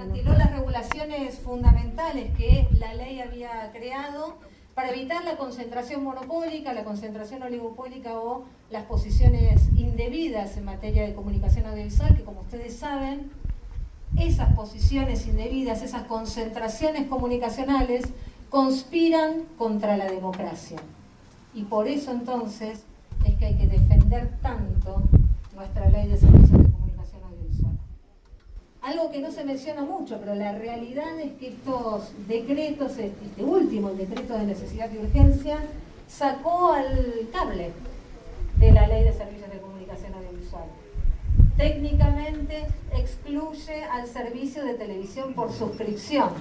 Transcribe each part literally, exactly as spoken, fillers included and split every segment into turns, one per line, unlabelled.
retiró las regulaciones fundamentales que la ley había creado para evitar la concentración monopólica, la concentración oligopólica o las posiciones indebidas en materia de comunicación audiovisual, que como ustedes saben, esas posiciones indebidas, esas concentraciones comunicacionales, conspiran contra la democracia. Y por eso entonces es que hay que defender tanto nuestra ley de servicios de comunicación audiovisual. Algo que no se menciona mucho, pero la realidad es que estos decretos, este último, el decreto de necesidad y urgencia, sacó al cable de la ley de servicios de comunicación audiovisual. Técnicamente excluye al servicio de televisión por suscripción.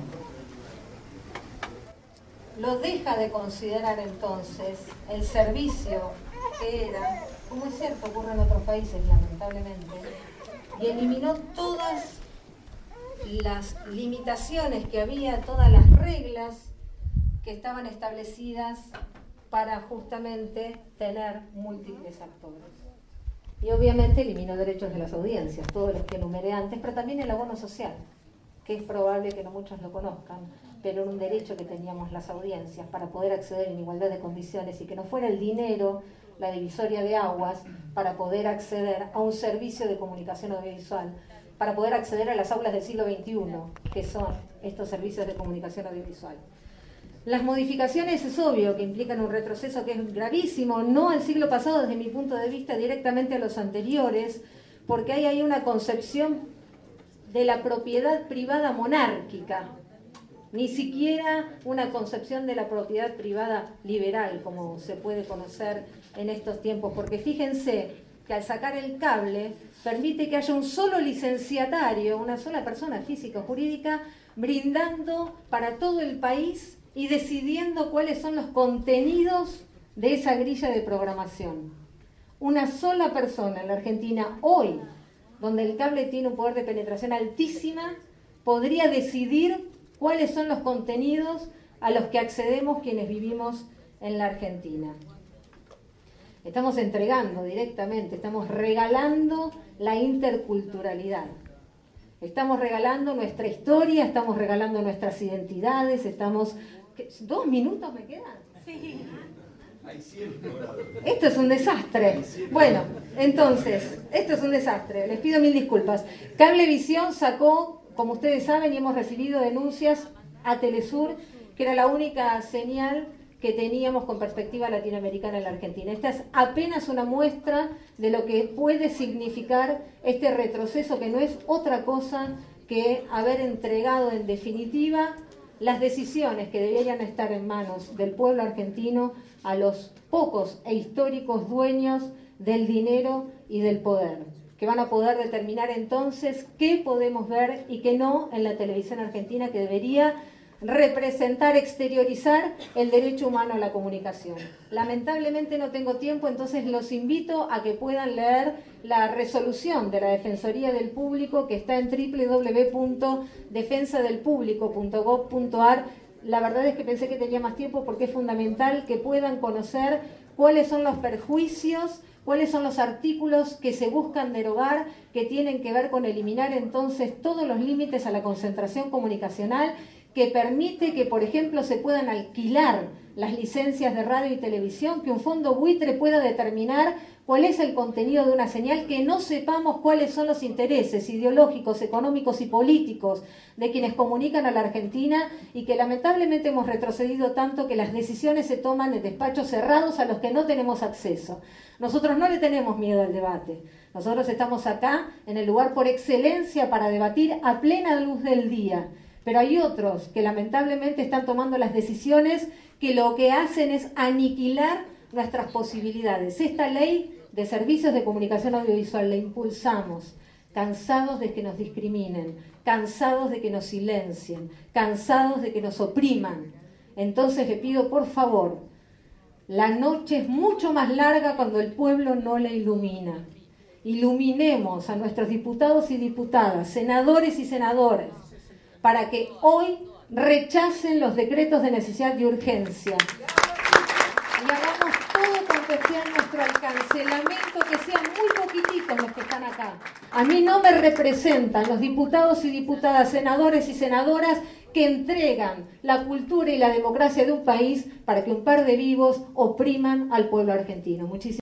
Lo deja de considerar entonces el servicio que era, como es cierto, ocurre en otros países lamentablemente, y eliminó todas las limitaciones que había, todas las reglas que estaban establecidas para justamente tener múltiples actores. Y obviamente eliminó derechos de las audiencias, todos los que enumeré antes, pero también el abono social, que es probable que no muchos lo conozcan, pero era un derecho que teníamos las audiencias para poder acceder en igualdad de condiciones y que no fuera el dinero la divisoria de aguas para poder acceder a un servicio de comunicación audiovisual, para poder acceder a las aulas del siglo veintiuno, que son estos servicios de comunicación audiovisual. Las modificaciones es obvio que implican un retroceso que es gravísimo, no al siglo pasado desde mi punto de vista, directamente a los anteriores, porque hay ahí una concepción de la propiedad privada monárquica, ni siquiera una concepción de la propiedad privada liberal, como se puede conocer en estos tiempos, porque fíjense que al sacar el cable permite que haya un solo licenciatario, una sola persona física o jurídica, brindando para todo el país y decidiendo cuáles son los contenidos de esa grilla de programación. Una sola persona en la Argentina hoy, donde el cable tiene un poder de penetración altísima, podría decidir cuáles son los contenidos a los que accedemos quienes vivimos en la Argentina. Estamos entregando directamente, estamos regalando la interculturalidad. Estamos regalando nuestra historia, estamos regalando nuestras identidades, estamos... ¿Dos minutos me quedan? Sí. Esto es un desastre. Bueno, entonces, esto es un desastre. Les pido mil disculpas. Cablevisión sacó, como ustedes saben, y hemos recibido denuncias a Telesur, que era la única señal que teníamos con perspectiva latinoamericana en la Argentina. Esta es apenas una muestra de lo que puede significar este retroceso, que no es otra cosa que haber entregado en definitiva las decisiones que deberían estar en manos del pueblo argentino a los pocos e históricos dueños del dinero y del poder, que van a poder determinar entonces qué podemos ver y qué no en la televisión argentina, que debería representar, exteriorizar el derecho humano a la comunicación. Lamentablemente no tengo tiempo, entonces los invito a que puedan leer la resolución de la Defensoría del Público, que está en doble u doble u doble u punto defensa del público punto gob punto ar. La verdad es que pensé que tenía más tiempo porque es fundamental que puedan conocer cuáles son los perjuicios, cuáles son los artículos que se buscan derogar, que tienen que ver con eliminar entonces todos los límites a la concentración comunicacional, que permite que, por ejemplo, se puedan alquilar las licencias de radio y televisión, que un fondo buitre pueda determinar cuál es el contenido de una señal, que no sepamos cuáles son los intereses ideológicos, económicos y políticos de quienes comunican a la Argentina, y que lamentablemente hemos retrocedido tanto que las decisiones se toman en despachos cerrados a los que no tenemos acceso. Nosotros no le tenemos miedo al debate. Nosotros estamos acá en el lugar por excelencia para debatir a plena luz del día. Pero hay otros que lamentablemente están tomando las decisiones que lo que hacen es aniquilar nuestras posibilidades. Esta ley de servicios de comunicación audiovisual la impulsamos, cansados de que nos discriminen, cansados de que nos silencien, cansados de que nos opriman. Entonces le pido, por favor, la noche es mucho más larga cuando el pueblo no la ilumina. Iluminemos a nuestros diputados y diputadas, senadores y senadoras, para que hoy rechacen los decretos de necesidad y urgencia y hagamos todo cuanto esté a nuestro alcance. Lamento que sean muy poquititos los que están acá. A mí no me representan los diputados y diputadas, senadores y senadoras que entregan la cultura y la democracia de un país para que un par de vivos opriman al pueblo argentino. Muchísimas